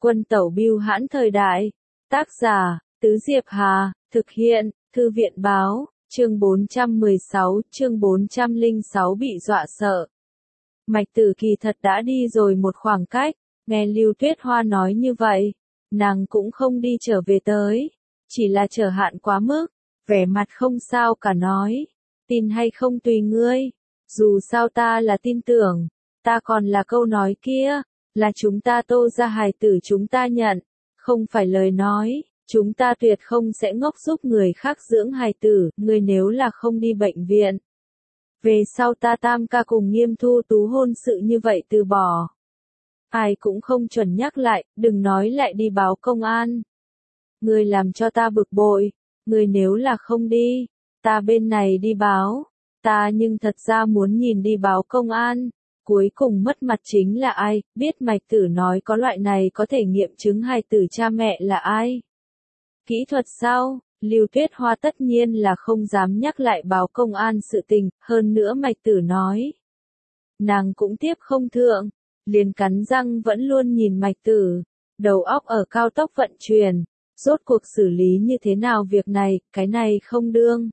Quân tẩu bưu hãn thời đại. Tác giả, Tứ Diệp Hà, thực hiện, Thư viện báo, chương 416, chương 406 bị dọa sợ. Mạch Tử kỳ thật đã đi rồi một khoảng cách, nghe Lưu Tuyết Hoa nói như vậy, nàng cũng không đi trở về tới, chỉ là trở hạn quá mức, vẻ mặt không sao cả nói, tin hay không tùy ngươi, dù sao ta là tin tưởng, ta còn là câu nói kia, là chúng ta Tô gia hài tử chúng ta nhận, không phải lời nói, chúng ta tuyệt không sẽ ngốc giúp người khác dưỡng hài tử, ngươi nếu là không đi bệnh viện. Về sau ta Tam ca cùng Nghiêm Thu Tú hôn sự như vậy từ bỏ. Ai cũng không chuẩn nhắc lại, đừng nói lại đi báo công an. Ngươi làm cho ta bực bội, ngươi nếu là không đi, ta bên này đi báo, ta nhưng thật ra muốn nhìn đi báo công an. Cuối cùng mất mặt chính là ai, biết Mạch Tử nói có loại này có thể nghiệm chứng hài tử cha mẹ là ai. Kỹ thuật sao? Lưu Tuyết Hoa tất nhiên là không dám nhắc lại báo công an sự tình, hơn nữa Mạch Tử nói. Nàng cũng tiếp không thượng, liền cắn răng vẫn luôn nhìn Mạch Tử, đầu óc ở cao tốc vận chuyển, rốt cuộc xử lý như thế nào việc này, cái này không đương.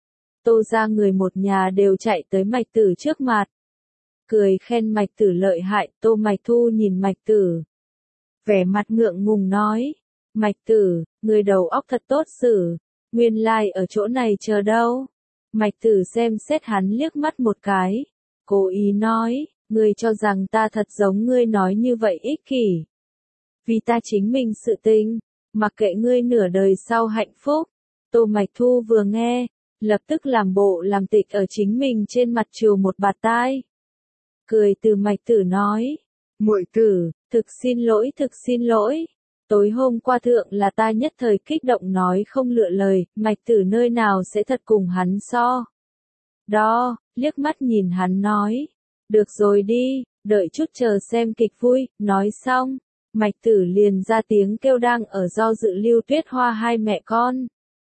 Tô gia người một nhà đều chạy tới Mạch Tử trước mặt. Cười khen Mạch Tử lợi hại, Tô Mạch Thu nhìn Mạch Tử. Vẻ mặt ngượng ngùng nói, Mạch Tử, người đầu óc thật tốt xử, nguyên lai ở chỗ này chờ đâu. Mạch Tử xem xét hắn liếc mắt một cái, cố ý nói, ngươi cho rằng ta thật giống ngươi nói như vậy ích kỷ. Vì ta chính mình sự tình, mặc kệ ngươi nửa đời sau hạnh phúc. Tô Mạch Thu vừa nghe, lập tức làm bộ làm tịch ở chính mình trên mặt trừ một bạt tai. Cười từ Mạch Tử nói, muội tử, thực xin lỗi. Tối hôm qua thượng là ta nhất thời kích động nói không lựa lời, Mạch Tử nơi nào sẽ thật cùng hắn so. Đó, liếc mắt nhìn hắn nói, được rồi đi, đợi chút chờ xem kịch vui, nói xong, Mạch Tử liền ra tiếng kêu đang ở do dự Lưu Tuyết Hoa hai mẹ con.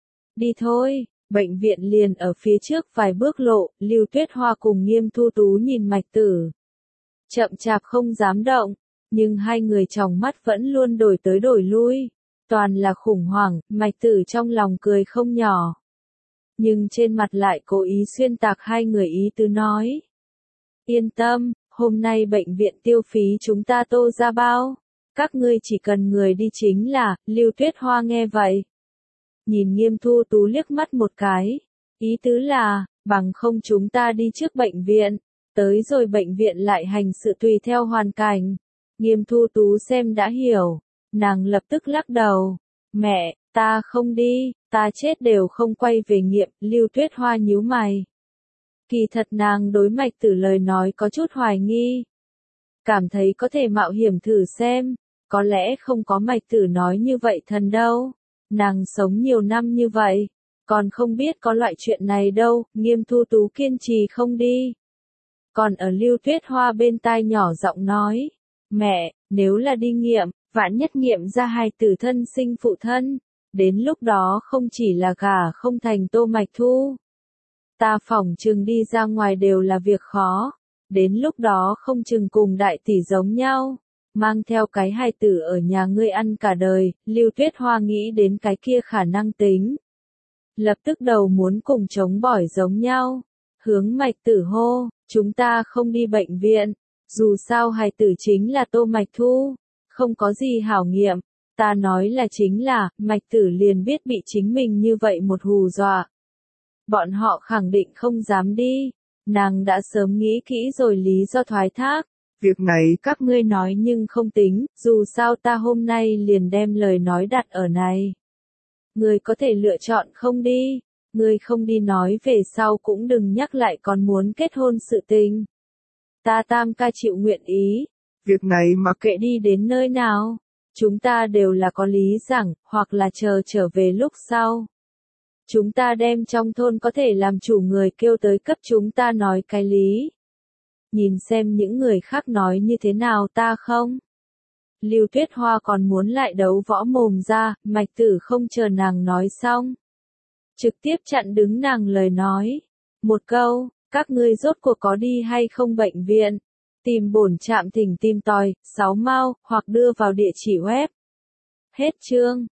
Đi thôi, bệnh viện liền ở phía trước vài bước lộ, Lưu Tuyết Hoa cùng Nghiêm Thu Tú nhìn Mạch Tử. Chậm chạp không dám động. Nhưng hai người trong mắt vẫn luôn đổi tới đổi lui, toàn là khủng hoảng, Mạch Tử trong lòng cười không nhỏ. Nhưng trên mặt lại cố ý xuyên tạc hai người ý tứ nói. Yên tâm, hôm nay bệnh viện tiêu phí chúng ta Tô gia bao, các ngươi chỉ cần người đi chính là, Lưu Tuyết Hoa nghe vậy. Nhìn Nghiêm Thu Tú liếc mắt một cái, ý tứ là, bằng không chúng ta đi trước bệnh viện, tới rồi bệnh viện lại hành sự tùy theo hoàn cảnh. Nghiêm Thu Tú xem đã hiểu, nàng lập tức lắc đầu, mẹ, ta không đi, ta chết đều không quay về nghiệm, Lưu Tuyết Hoa nhíu mày. Kỳ thật nàng đối Mạch Tử lời nói có chút hoài nghi, cảm thấy có thể mạo hiểm thử xem, có lẽ không có Mạch Tử nói như vậy thần đâu, nàng sống nhiều năm như vậy, còn không biết có loại chuyện này đâu, Nghiêm Thu Tú kiên trì không đi. Còn ở Lưu Tuyết Hoa bên tai nhỏ giọng nói, mẹ, nếu là đi nghiệm, vạn nhất nghiệm ra hài tử thân sinh phụ thân, đến lúc đó không chỉ là gả không thành Tô Mạch Thu. Ta phỏng chừng đi ra ngoài đều là việc khó, đến lúc đó không chừng cùng đại tỷ giống nhau, mang theo cái hài tử ở nhà ngươi ăn cả đời, Lưu Tuyết Hoa nghĩ đến cái kia khả năng tính. Lập tức đầu muốn cùng chống bỏi giống nhau, hướng Mạch Tử hô, chúng ta không đi bệnh viện. Dù sao hài tử chính là Tô Mạch Thu, không có gì hảo nghiệm, ta nói là chính là, Mạch Tử liền biết bị chính mình như vậy một hù dọa. Bọn họ khẳng định không dám đi, nàng đã sớm nghĩ kỹ rồi lý do thoái thác, việc này các ngươi nói nhưng không tính, dù sao ta hôm nay liền đem lời nói đặt ở này. Ngươi có thể lựa chọn không đi, ngươi không đi nói về sau cũng đừng nhắc lại còn muốn kết hôn sự tình. Ta Tam ca chịu nguyện ý. Việc này mặc kệ đi đến nơi nào, chúng ta đều là có lý rằng, hoặc là chờ trở về lúc sau. Chúng ta đem trong thôn có thể làm chủ người kêu tới cấp chúng ta nói cái lý. Nhìn xem những người khác nói như thế nào ta không. Lưu Tuyết Hoa còn muốn lại đấu võ mồm ra, Mạch Tử không chờ nàng nói xong. Trực tiếp chặn đứng nàng lời nói. Một câu. Các ngươi rốt cuộc có đi hay không bệnh viện? Tìm bổn trạm thỉnh tìm tòi, 6 mao, hoặc đưa vào địa chỉ web. Hết chương.